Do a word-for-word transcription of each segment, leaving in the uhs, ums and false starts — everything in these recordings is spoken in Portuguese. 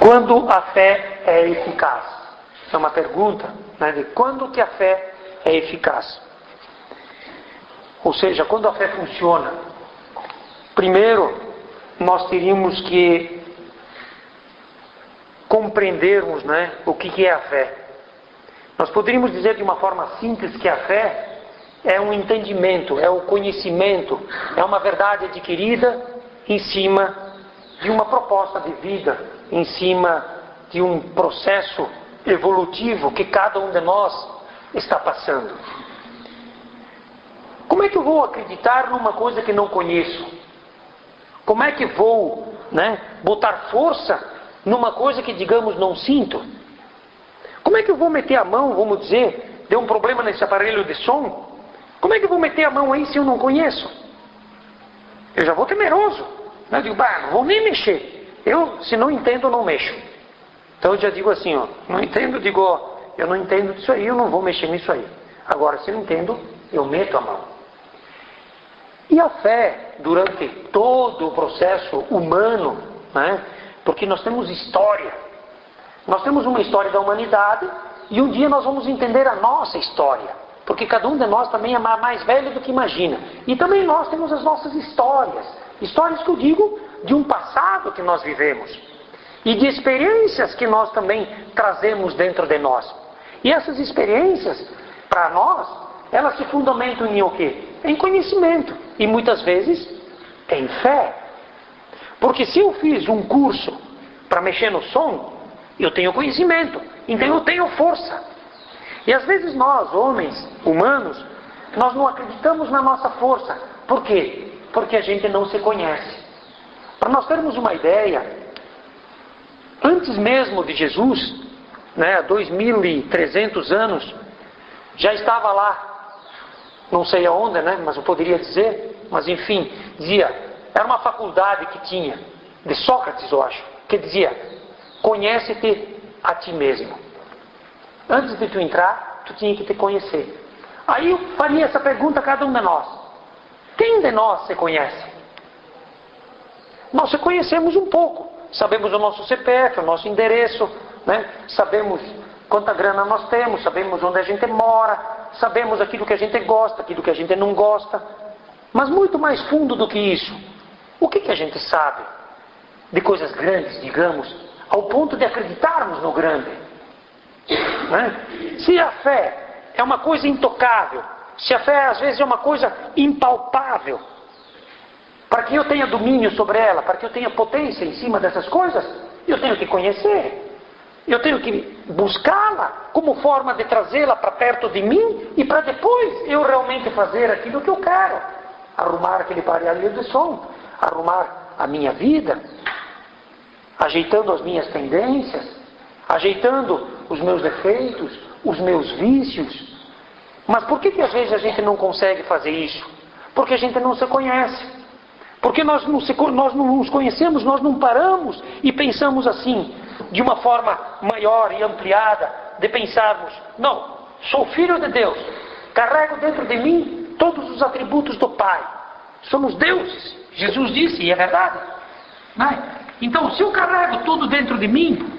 Quando a fé é eficaz? É uma pergunta, né, de quando que a fé é eficaz. Ou seja, quando a fé funciona. Primeiro, nós teríamos que compreendermos, né, o que que é a fé. Nós poderíamos dizer de uma forma simples que a fé é um entendimento, é o conhecimento, é uma verdade adquirida em cima de uma proposta de vida, em cima de um processo evolutivo que cada um de nós está passando. Como é que eu vou acreditar numa coisa que não conheço? Como é que vou, né, botar força numa coisa que, digamos, não sinto? Como é que eu vou meter a mão, vamos dizer, deu um problema nesse aparelho de som? Como é que eu vou meter a mão aí se eu não conheço? Eu já vou temeroso. Né? Eu digo, bah, não vou nem mexer. Eu, se não entendo, não mexo. Então eu já digo assim, ó, não entendo, digo, ó, eu não entendo disso aí, eu não vou mexer nisso aí. Agora, se eu entendo, eu meto a mão. E a fé, durante todo o processo humano, né? Porque nós temos história. Nós temos uma história da humanidade e um dia nós vamos entender a nossa história. Porque cada um de nós também é mais velho do que imagina. E também nós temos as nossas histórias. Histórias que eu digo de um passado que nós vivemos. E de experiências que nós também trazemos dentro de nós. E essas experiências, para nós, elas se fundamentam em o quê? Em conhecimento. E muitas vezes em fé. Porque se eu fiz um curso para mexer no som, eu tenho conhecimento. Então eu tenho força. E às vezes nós, homens, humanos, nós não acreditamos na nossa força. Por quê? Porque a gente não se conhece. Para nós termos uma ideia, antes mesmo de Jesus, né, há dois mil e trezentos anos, já estava lá, não sei aonde, né, mas eu poderia dizer, mas enfim, dizia, era uma faculdade que tinha, de Sócrates eu acho, que dizia, conhece-te a ti mesmo. Antes de tu entrar, tu tinha que te conhecer. Aí eu faria essa pergunta a cada um de nós. Quem de nós se conhece? Nós se conhecemos um pouco. Sabemos o nosso C P F, o nosso endereço, né? Sabemos quanta grana nós temos, sabemos onde a gente mora, sabemos aquilo que a gente gosta, aquilo que a gente não gosta. Mas muito mais fundo do que isso, o que, que a gente sabe de coisas grandes, digamos, ao ponto de acreditarmos no grande? Né? Se a fé é uma coisa intocável, se a fé às vezes é uma coisa impalpável, para que eu tenha domínio sobre ela, para que eu tenha potência em cima dessas coisas, eu tenho que conhecer, eu tenho que buscá-la como forma de trazê-la para perto de mim e para depois eu realmente fazer aquilo que eu quero, arrumar aquele aparelho de som, arrumar a minha vida, ajeitando as minhas tendências, ajeitando os meus defeitos, os meus vícios. Mas por que que às vezes a gente não consegue fazer isso? Porque a gente não se conhece. Porque nós não, se, nós não nos conhecemos, nós não paramos e pensamos assim, de uma forma maior e ampliada, de pensarmos, não, sou filho de Deus, carrego dentro de mim todos os atributos do Pai. Somos deuses. Jesus disse, e é verdade. Né? Então, se eu carrego tudo dentro de mim,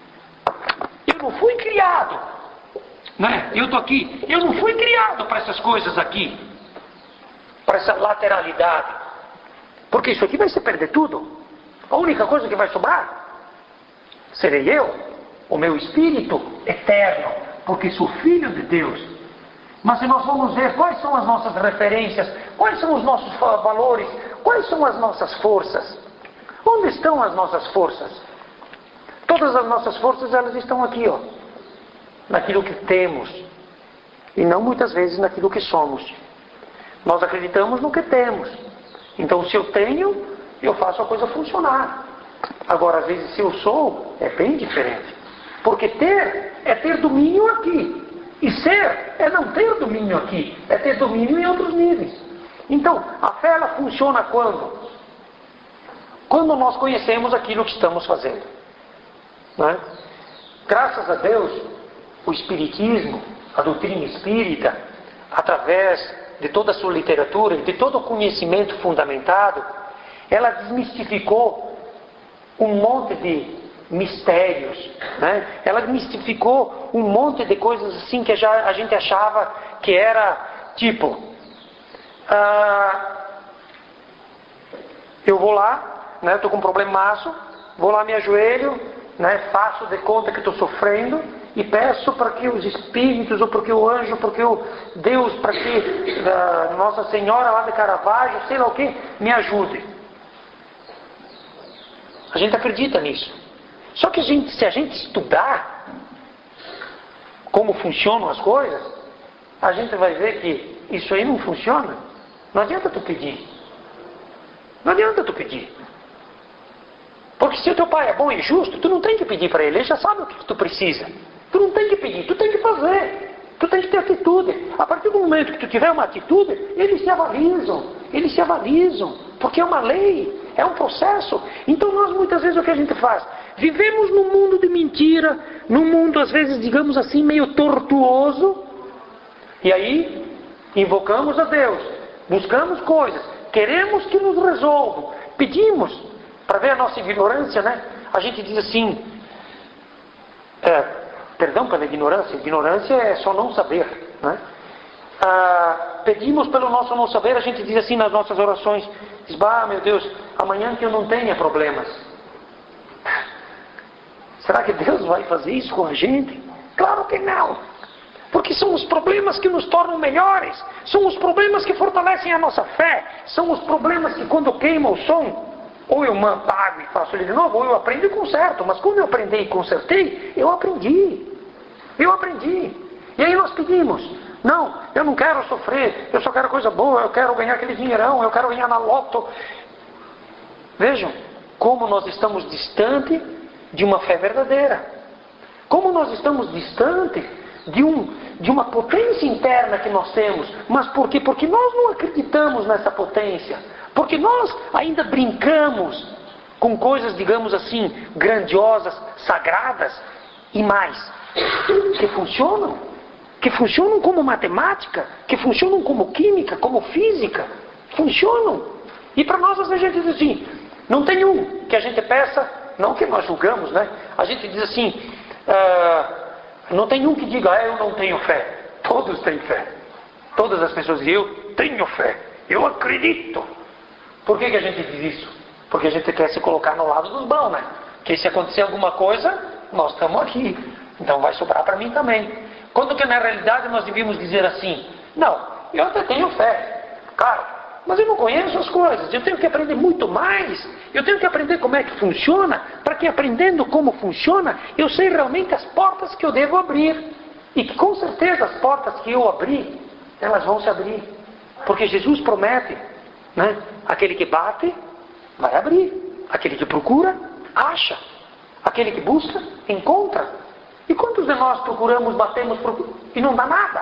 eu não fui criado, né? Eu estou aqui, eu não fui criado para essas coisas aqui, para essa lateralidade, porque isso aqui vai se perder tudo. A única coisa que vai sobrar serei eu, o meu espírito eterno, porque sou filho de Deus. Mas se nós vamos ver quais são as nossas referências, quais são os nossos valores, quais são as nossas forças, onde estão as nossas forças? Todas as nossas forças, elas estão aqui, ó, naquilo que temos, e não muitas vezes naquilo que somos. Nós acreditamos no que temos. Então, se eu tenho, eu faço a coisa funcionar. Agora, às vezes, se eu sou, é bem diferente. Porque ter é ter domínio aqui. E ser é não ter domínio aqui. É ter domínio em outros níveis. Então, a fé, ela funciona quando? Quando nós conhecemos aquilo que estamos fazendo. Né? Graças a Deus, o Espiritismo, a doutrina espírita, através de toda a sua literatura, de todo o conhecimento fundamentado, ela desmistificou um monte de mistérios, né? Ela mistificou um monte de coisas assim que já a gente achava que era tipo, ah, eu vou lá, né? Estou com um problemaço, vou lá, me ajoelho, né? Faço de conta que estou sofrendo e peço para que os espíritos, ou para que o anjo, para que o Deus, para que a Nossa Senhora lá de Caravaggio, sei lá o que, me ajude. A gente acredita nisso. Só que a gente, se a gente estudar como funcionam as coisas, a gente vai ver que isso aí não funciona. Não adianta tu pedir. Não adianta tu pedir. Porque se o teu pai é bom e justo, tu não tem que pedir para ele. Ele já sabe o que tu precisa. Tu não tem que pedir, tu tem que fazer. Tu tem que ter atitude. A partir do momento que tu tiver uma atitude, eles se avalizam. Eles se avalizam. Porque é uma lei, é um processo. Então nós muitas vezes o que a gente faz? Vivemos num mundo de mentira, num mundo às vezes, digamos assim, meio tortuoso. E aí, invocamos a Deus, buscamos coisas, queremos que nos resolvam, pedimos, para ver a nossa ignorância, né? A gente diz assim, é, perdão pela ignorância, ignorância é só não saber, né? Ah, pedimos pelo nosso não saber, a gente diz assim nas nossas orações, diz, bah, meu Deus, amanhã que eu não tenha problemas. Será que Deus vai fazer isso com a gente? Claro que não. Porque são os problemas que nos tornam melhores. São os problemas que fortalecem a nossa fé. São os problemas que quando queima o som, ou eu apago e faço ele de novo, ou eu aprendo e conserto. Mas quando eu aprendi e consertei, eu aprendi. Eu aprendi. E aí nós pedimos, não, eu não quero sofrer, eu só quero coisa boa, eu quero ganhar aquele dinheirão, eu quero ganhar na loto. Vejam como nós estamos distantes de uma fé verdadeira. Como nós estamos distantes de, um, de uma potência interna que nós temos. Mas por quê? Porque nós não acreditamos nessa potência. Porque nós ainda brincamos com coisas, digamos assim, grandiosas, sagradas e mais, que funcionam. Que funcionam como matemática, que funcionam como química, como física. Funcionam. E para nós, às vezes, a gente diz assim, não tem um que a gente peça, não que nós julgamos, né? A gente diz assim, uh, não tem um que diga, ah, eu não tenho fé. Todos têm fé. Todas as pessoas dizem, eu tenho fé, eu acredito. Por que que a gente diz isso? Porque a gente quer se colocar no lado dos bons, né? Que se acontecer alguma coisa, nós estamos aqui. Então vai sobrar para mim também. Quando que na realidade nós devíamos dizer assim, não, eu até tenho fé, claro, mas eu não conheço as coisas, eu tenho que aprender muito mais, eu tenho que aprender como é que funciona, para que aprendendo como funciona, eu sei realmente as portas que eu devo abrir. E que com certeza as portas que eu abrir, elas vão se abrir. Porque Jesus promete, né? Aquele que bate, vai abrir. Aquele que procura, acha. Aquele que busca, encontra. E quantos de nós procuramos, batemos, procuramos, e não dá nada?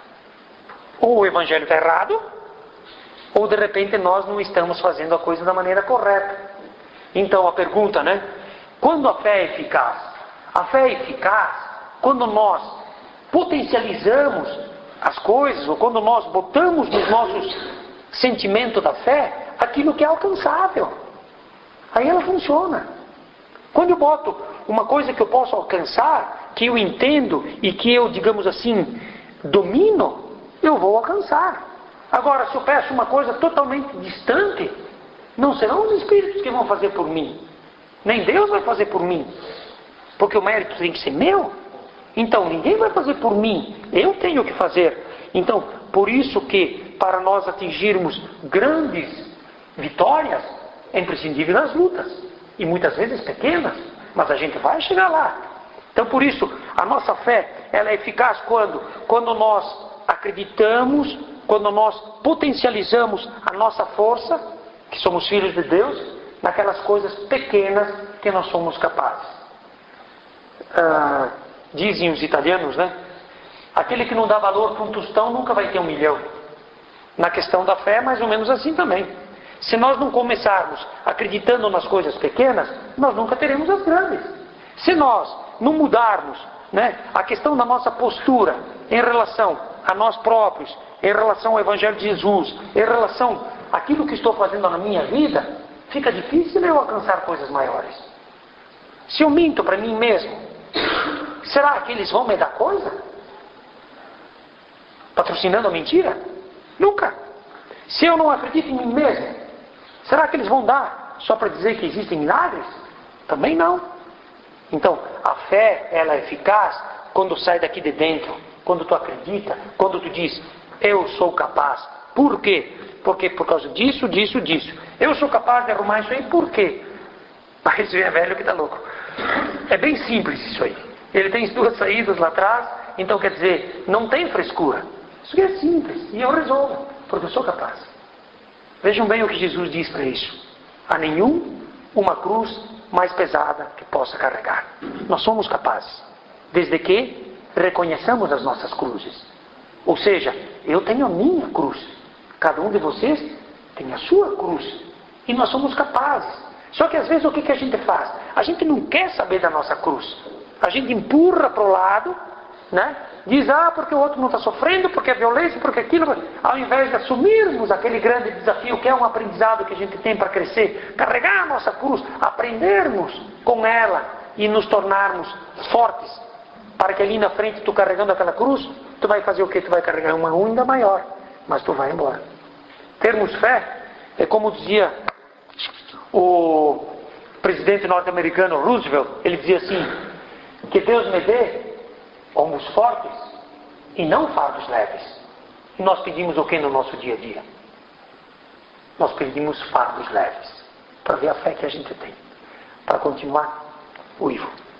Ou o evangelho está errado, ou de repente nós não estamos fazendo a coisa da maneira correta. Então a pergunta, né? Quando a fé é eficaz? A fé é eficaz quando nós potencializamos as coisas, ou quando nós botamos nos nossos sentimentos da fé aquilo que é alcançável. Aí ela funciona. Quando eu boto uma coisa que eu posso alcançar, que eu entendo e que eu, digamos assim, domino, eu vou alcançar. Agora, se eu peço uma coisa totalmente distante, não serão os espíritos que vão fazer por mim. Nem Deus vai fazer por mim. Porque o mérito tem que ser meu. Então, ninguém vai fazer por mim. Eu tenho que fazer. Então, por isso que, para nós atingirmos grandes vitórias, é imprescindível as lutas. E muitas vezes pequenas. Mas a gente vai chegar lá. Então, por isso, a nossa fé, ela é eficaz quando? Quando nós acreditamos, quando nós potencializamos a nossa força, que somos filhos de Deus, naquelas coisas pequenas que nós somos capazes. Ah, dizem os italianos, né? Aquele que não dá valor para um tostão nunca vai ter um milhão. Na questão da fé, é mais ou menos assim também. Se nós não começarmos acreditando nas coisas pequenas, nós nunca teremos as grandes. Se nós não mudarmos, né, a questão da nossa postura em relação a nós próprios, em relação ao Evangelho de Jesus, em relação àquilo que estou fazendo na minha vida, fica difícil eu alcançar coisas maiores. Se eu minto para mim mesmo, será que eles vão me dar coisa? Patrocinando a mentira? Nunca. Se eu não acredito em mim mesmo, será que eles vão dar só para dizer que existem milagres? Também não. Então, a fé, ela é eficaz quando sai daqui de dentro, quando tu acredita, quando tu diz, eu sou capaz. Por quê? Porque por causa disso, disso, disso. Eu sou capaz de arrumar isso aí, por quê? Mas é velho que tá louco. É bem simples isso aí. Ele tem as duas saídas lá atrás, então quer dizer, não tem frescura. Isso aqui é simples, e eu resolvo, porque eu sou capaz. Vejam bem o que Jesus diz para isso. Há nenhum uma cruz mais pesada que possa carregar. Nós somos capazes, desde que reconheçamos as nossas cruzes. Ou seja, eu tenho a minha cruz, cada um de vocês tem a sua cruz, e nós somos capazes. Só que às vezes o que, que a gente faz? A gente não quer saber da nossa cruz. A gente empurra para o lado, né? Diz, ah, porque o outro não está sofrendo, porque é violência, porque aquilo. Ao invés de assumirmos aquele grande desafio que é um aprendizado que a gente tem para crescer, carregar a nossa cruz, aprendermos com ela e nos tornarmos fortes, para que ali na frente, tu carregando aquela cruz, tu vai fazer o quê? Tu vai carregar uma ainda maior, mas tu vai embora. Termos fé é como dizia o presidente norte-americano Roosevelt, ele dizia assim, que Deus me dê ombros fortes e não fardos leves. E nós pedimos o que no nosso dia a dia? Nós pedimos fardos leves, para ver a fé que a gente tem, para continuar vivo.